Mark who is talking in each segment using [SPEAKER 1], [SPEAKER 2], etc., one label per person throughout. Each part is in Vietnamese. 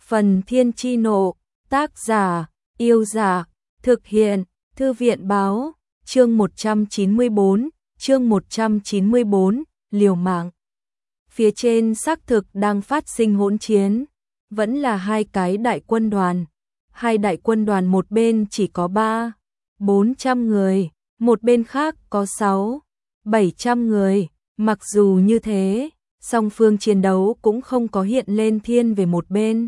[SPEAKER 1] Phần Thiên Chi Nộ, tác giả, Yêu Giả, thực hiện, Thư viện Báo, chương 194, liều mạng. Phía trên xác thực đang phát sinh hỗn chiến, vẫn là hai cái đại quân đoàn. Hai đại quân đoàn một bên chỉ có 300-400 người, một bên khác có 600-700 người. Mặc dù như thế, song phương chiến đấu cũng không có hiện lên thiên về một bên.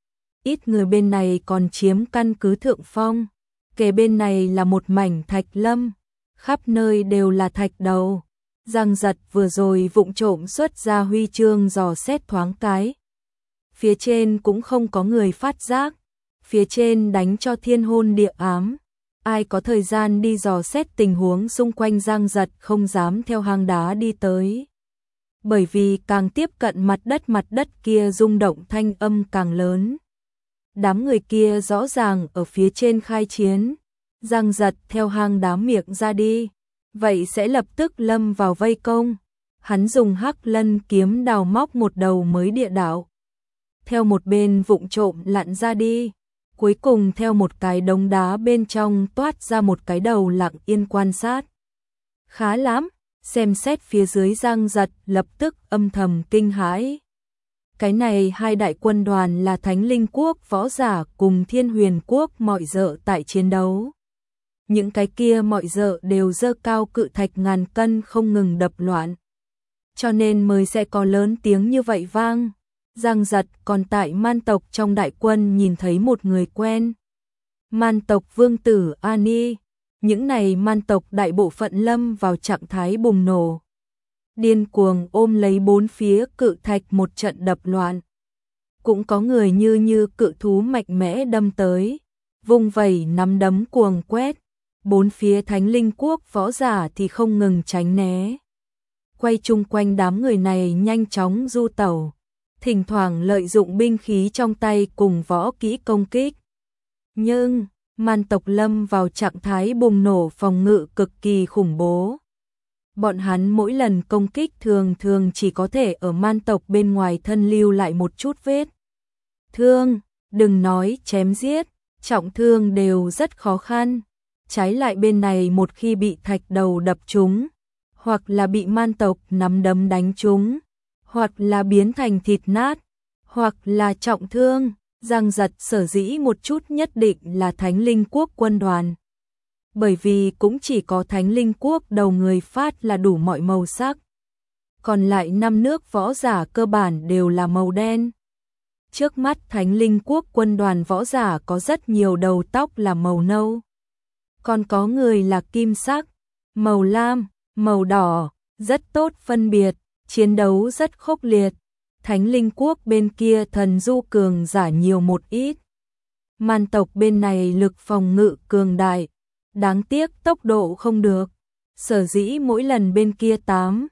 [SPEAKER 1] Ít người bên này còn chiếm căn cứ thượng phong, kề bên này là một mảnh thạch lâm, khắp nơi đều là thạch đầu. Giang Giật vừa rồi vụng trộm xuất ra huy chương dò xét thoáng cái. Phía trên cũng không có người phát giác, phía trên đánh cho thiên hôn địa ám. Ai có thời gian đi dò xét tình huống xung quanh, Giang Giật không dám theo hang đá đi tới. Bởi vì càng tiếp cận mặt đất kia rung động thanh âm càng lớn. Đám người kia rõ ràng ở phía trên khai chiến. Giang Giật theo hang đá miệng ra đi, vậy sẽ lập tức lâm vào vây công. Hắn dùng Hắc Lân kiếm đào móc một đầu mới địa đạo, theo một bên vụng trộm lặn ra đi, cuối cùng theo một cái đống đá bên trong toát ra một cái đầu lặng yên quan sát. Khá lắm, xem xét phía dưới, Giang Giật lập tức âm thầm kinh hãi. Cái này hai đại quân đoàn là Thánh Linh Quốc võ giả cùng Thiên Huyền Quốc mọi dợ tại chiến đấu. Những cái kia mọi dợ đều giơ cao cự thạch ngàn cân không ngừng đập loạn, cho nên mới sẽ có lớn tiếng như vậy vang. Giang Giật còn tại man tộc trong đại quân nhìn thấy một người quen. Man tộc vương tử Ani. Những này man tộc đại bộ phận lâm vào trạng thái bùng nổ, điên cuồng ôm lấy bốn phía cự thạch một trận đập loạn. Cũng có người như cự thú mạnh mẽ đâm tới, vung vẩy nắm đấm cuồng quét. Bốn phía Thánh Linh Quốc võ giả thì không ngừng tránh né, quay chung quanh đám người này nhanh chóng du tẩu, thỉnh thoảng lợi dụng binh khí trong tay cùng võ kỹ công kích. Nhưng man tộc lâm vào trạng thái bùng nổ phòng ngự cực kỳ khủng bố. Bọn hắn mỗi lần công kích thường chỉ có thể ở man tộc bên ngoài thân lưu lại một chút vết thương, đừng nói chém giết, trọng thương đều rất khó khăn. Trái lại bên này một khi bị thạch đầu đập trúng, hoặc là bị man tộc nắm đấm đánh trúng, hoặc là biến thành thịt nát, hoặc là trọng thương. Giang Giật sở dĩ một chút nhất định là Thánh Linh Quốc quân đoàn, bởi vì cũng chỉ có Thánh Linh Quốc đầu người phát là đủ mọi màu sắc, còn lại 5 nước võ giả cơ bản đều là màu đen. Trước mắt Thánh Linh Quốc quân đoàn võ giả có rất nhiều đầu tóc là màu nâu, còn có người là kim sắc, màu lam, màu đỏ, rất tốt phân biệt, chiến đấu rất khốc liệt. Thánh Linh Quốc bên kia thần du cường giả nhiều một ít. Man tộc bên này lực phòng ngự cường đại, đáng tiếc tốc độ không được. Sở dĩ mỗi lần bên kia 8-9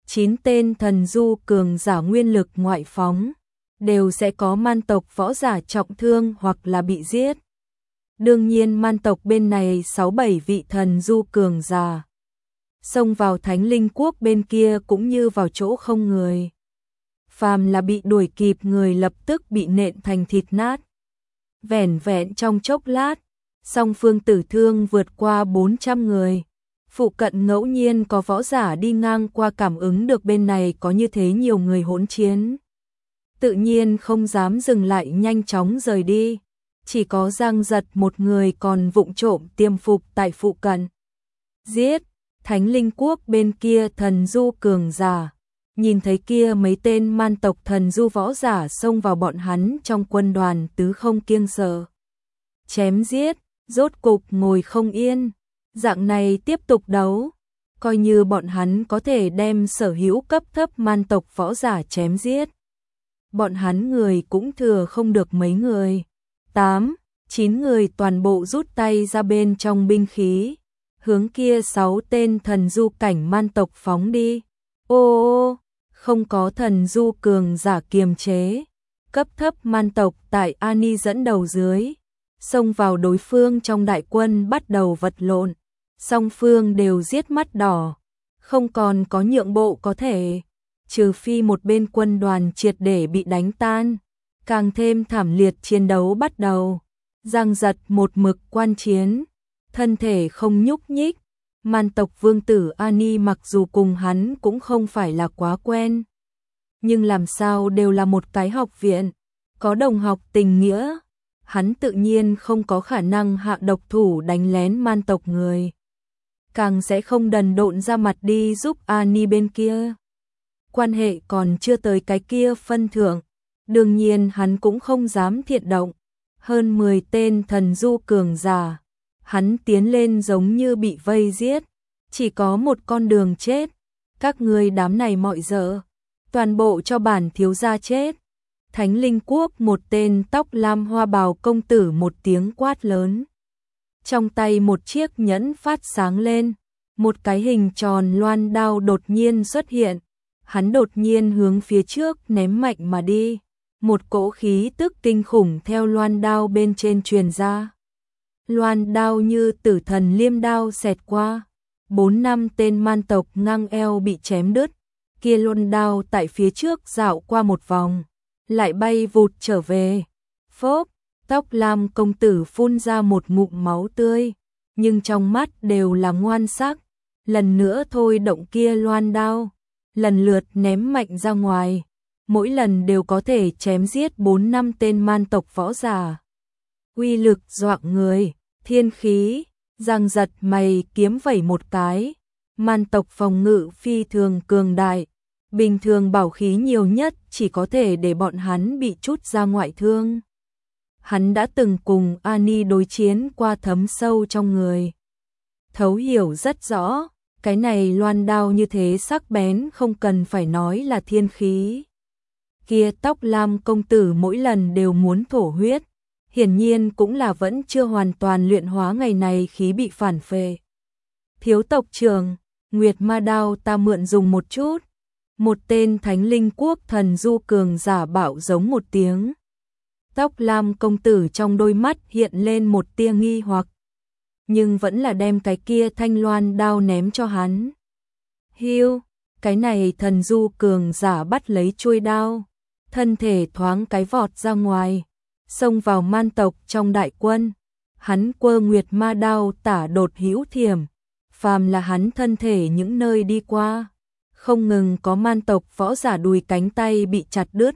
[SPEAKER 1] tên thần du cường giả nguyên lực ngoại phóng, đều sẽ có man tộc võ giả trọng thương hoặc là bị giết. Đương nhiên man tộc bên này 6-7 vị thần du cường giả xông vào Thánh Linh Quốc bên kia cũng như vào chỗ không người. Phàm là bị đuổi kịp người lập tức bị nện thành thịt nát. Vẻn vẹn trong chốc lát, song phương tử thương vượt qua 400 người. Phụ cận ngẫu nhiên có võ giả đi ngang qua cảm ứng được bên này có như thế nhiều người hỗn chiến, tự nhiên không dám dừng lại, nhanh chóng rời đi. Chỉ có Giang Giật một người còn vụng trộm tiêm phục tại phụ cận. Giết! Thánh Linh Quốc bên kia thần du cường giả nhìn thấy kia mấy tên man tộc thần du võ giả xông vào bọn hắn trong quân đoàn tứ không kiêng sợ. Chém giết, rốt cục ngồi không yên. Dạng này tiếp tục đấu, coi như bọn hắn có thể đem sở hữu cấp thấp man tộc võ giả chém giết, bọn hắn người cũng thừa không được mấy người. 8-9 người toàn bộ rút tay ra bên trong binh khí, hướng kia 6 tên thần du cảnh man tộc phóng đi. Ô, không có thần du cường giả kiềm chế, cấp thấp man tộc tại Ani dẫn đầu dưới, xông vào đối phương trong đại quân bắt đầu vật lộn. Song phương đều giết mắt đỏ, không còn có nhượng bộ có thể, trừ phi một bên quân đoàn triệt để bị đánh tan, Càng thêm thảm liệt chiến đấu bắt đầu. Giang Giật một mực quan chiến, thân thể không nhúc nhích. Man tộc vương tử Ani mặc dù cùng hắn cũng không phải là quá quen, nhưng làm sao đều là một cái học viện, có đồng học tình nghĩa, hắn tự nhiên không có khả năng hạ độc thủ đánh lén man tộc người. Càng sẽ không đần độn ra mặt đi giúp Ani bên kia. Quan hệ còn chưa tới cái kia phân thượng, đương nhiên hắn cũng không dám thiện động. Hơn 10 tên thần du cường giả, hắn tiến lên giống như bị vây giết, chỉ có một con đường chết. Các ngươi đám này mọi dở, toàn bộ cho bản thiếu gia chết. Thánh Linh Quốc một tên tóc lam hoa bào công tử một tiếng quát lớn. Trong tay một chiếc nhẫn phát sáng lên, một cái hình tròn loan đao đột nhiên xuất hiện. Hắn đột nhiên hướng phía trước ném mạnh mà đi. Một cỗ khí tức kinh khủng theo loan đao bên trên truyền ra. Loan đao như tử thần liêm đao xẹt qua. 4-5 tên man tộc ngang eo bị chém đứt. Kia loan đao tại phía trước dạo qua một vòng, lại bay vụt trở về. Phốp, tóc lam công tử phun ra một ngụm máu tươi, nhưng trong mắt đều là ngoan sắc. Lần nữa thôi động kia loan đao, lần lượt ném mạnh ra ngoài. Mỗi lần đều có thể chém giết 4-5 tên man tộc võ giả. Uy lực dọa người, thiên khí. Giang Giật mày kiếm vẩy một cái. Man tộc phòng ngự phi thường cường đại, bình thường bảo khí nhiều nhất chỉ có thể để bọn hắn bị chút ra ngoại thương. Hắn đã từng cùng Ani đối chiến qua thấm sâu trong người, thấu hiểu rất rõ, cái này loan đao như thế sắc bén không cần phải nói là thiên khí. Kia tóc lam công tử mỗi lần đều muốn thổ huyết, hiển nhiên cũng là vẫn chưa hoàn toàn luyện hóa ngày này khí bị phản phệ. Thiếu tộc trưởng, Nguyệt Ma đao ta mượn dùng một chút. Một tên Thánh Linh Quốc thần du cường giả bảo giống một tiếng. Tóc lam công tử trong đôi mắt hiện lên một tia nghi hoặc, nhưng vẫn là đem cái kia thanh loan đao ném cho hắn. Hiu, cái này thần du cường giả bắt lấy chuôi đao, thân thể thoáng cái vọt ra ngoài, xông vào man tộc trong đại quân. Hắn quơ Nguyệt Ma đao tả đột hữu thiểm, phàm là hắn thân thể những nơi đi qua, không ngừng có man tộc võ giả đùi cánh tay bị chặt đứt.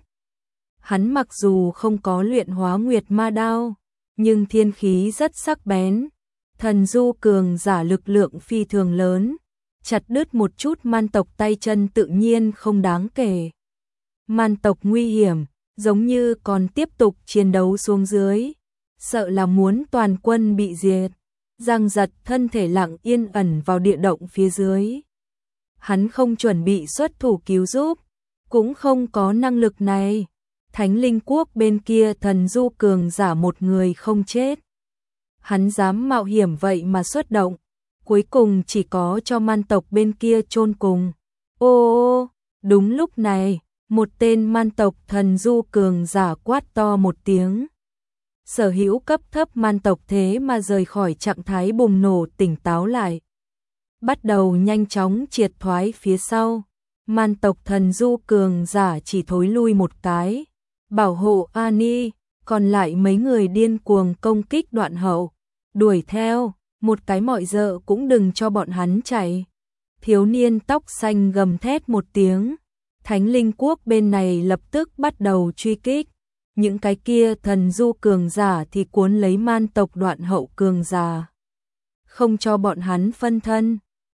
[SPEAKER 1] Hắn mặc dù không có luyện hóa Nguyệt Ma đao, nhưng thiên khí rất sắc bén. Thần du cường giả lực lượng phi thường lớn, chặt đứt một chút man tộc tay chân tự nhiên không đáng kể. Man tộc nguy hiểm, giống như còn tiếp tục chiến đấu xuống dưới, sợ là muốn toàn quân bị diệt. Giang Giật thân thể lặng yên ẩn vào địa động phía dưới. Hắn không chuẩn bị xuất thủ cứu giúp, cũng không có năng lực này. Thánh Linh Quốc bên kia thần du cường giả một người không chết. Hắn dám mạo hiểm vậy mà xuất động, cuối cùng chỉ có cho man tộc bên kia chôn cùng. Ô, đúng lúc này, một tên man tộc thần du cường giả quát to một tiếng. Sở hữu cấp thấp man tộc thế mà rời khỏi trạng thái bùng nổ tỉnh táo lại, bắt đầu nhanh chóng triệt thoái phía sau. Man tộc thần du cường giả chỉ thối lui một cái, bảo hộ Ani, còn lại mấy người điên cuồng công kích Đoạn Hậu, đuổi theo, một cái mọi dợ cũng đừng cho bọn hắn chạy. Thiếu niên tóc xanh gầm thét một tiếng, Thánh Linh Quốc bên này lập tức bắt đầu truy kích. Những cái kia thần du cường giả thì cuốn lấy man tộc Đoạn Hậu cường giả, không cho bọn hắn phân thân.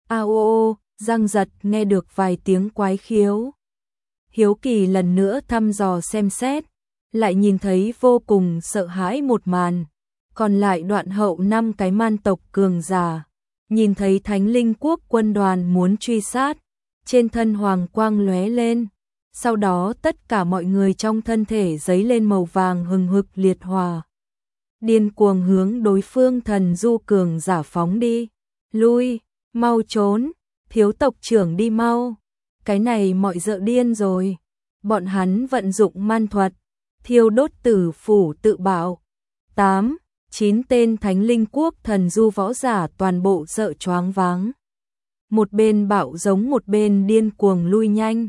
[SPEAKER 1] Ao, Giang Giật nghe được vài tiếng quái khiếu. Hiếu kỳ lần nữa thăm dò xem xét, lại nhìn thấy vô cùng sợ hãi một màn. Còn lại Đoạn Hậu 5 cái man tộc cường giả, nhìn thấy Thánh Linh Quốc quân đoàn muốn truy sát, trên thân hoàng quang lóe lên. Sau đó tất cả mọi người trong thân thể giấy lên màu vàng hừng hực liệt hỏa, điên cuồng hướng đối phương thần du cường giả phóng đi. Lui, mau trốn, thiếu tộc trưởng đi mau. Cái này mọi dợ điên rồi. Bọn hắn vận dụng man thuật, thiêu đốt tử phủ tự bạo. 8-9 tên Thánh Linh Quốc thần du võ giả toàn bộ sợ choáng váng. Một bên bạo giống một bên điên cuồng lui nhanh.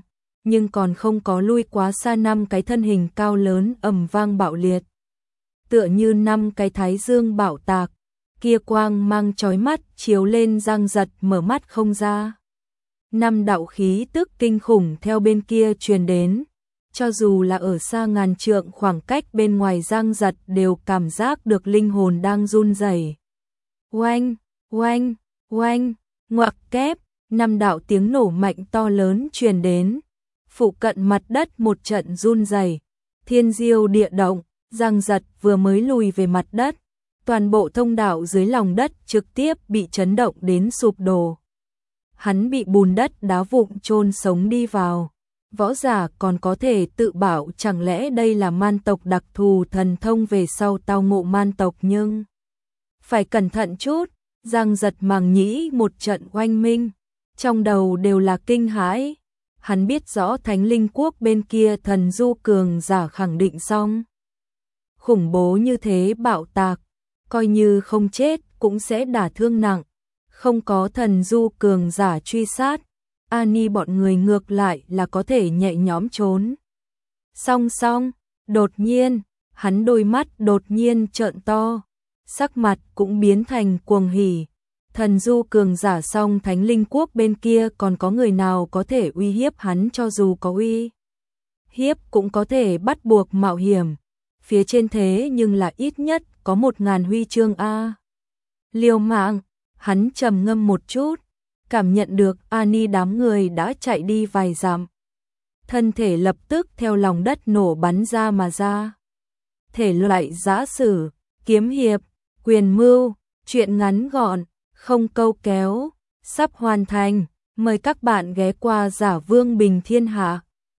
[SPEAKER 1] nhưng còn không có lui quá xa 5 cái thân hình cao lớn ầm vang bạo liệt. Tựa như 5 cái thái dương bạo tạc, kia quang mang chói mắt chiếu lên Giang Giật mở mắt không ra. 5 đạo khí tức kinh khủng theo bên kia truyền đến, cho dù là ở xa ngàn trượng khoảng cách bên ngoài Giang Giật đều cảm giác được linh hồn đang run rẩy. Oanh, oanh, oanh, ngoặc kép, 5 đạo tiếng nổ mạnh to lớn truyền đến. Phụ cận mặt đất một trận run rẩy, thiên diêu địa động, Giang Giật vừa mới lùi về mặt đất, toàn bộ thông đạo dưới lòng đất trực tiếp bị chấn động đến sụp đổ. Hắn bị bùn đất đá vụn chôn sống đi vào. Võ giả còn có thể tự bảo chẳng lẽ đây là man tộc đặc thù thần thông về sau tao ngộ man tộc, nhưng phải cẩn thận chút. Giang Giật màng nhĩ một trận oanh minh, trong đầu đều là kinh hãi. Hắn biết rõ Thánh Linh Quốc bên kia thần du cường giả khẳng định xong. Khủng bố như thế bạo tạc, coi như không chết cũng sẽ đả thương nặng. Không có thần du cường giả truy sát, Ani bọn người ngược lại là có thể nhẹ nhõm trốn. Song song, đột nhiên, hắn đôi mắt đột nhiên trợn to, sắc mặt cũng biến thành cuồng hỉ. Thần du cường giả song Thánh Linh Quốc bên kia còn có người nào có thể uy hiếp hắn, cho dù có uy hiếp cũng có thể bắt buộc mạo hiểm. Phía trên thế nhưng là ít nhất có 1000 huy chương a. Liều mạng, hắn trầm ngâm một chút, cảm nhận được Ani đám người đã chạy đi vài dặm. Thân thể lập tức theo lòng đất nổ bắn ra mà ra. Thể loại giã sử, kiếm hiệp, quyền mưu, truyện ngắn gọn, không câu kéo, sắp hoàn thành. Mời các bạn ghé qua Giả Vương Bình Thiên Hạ.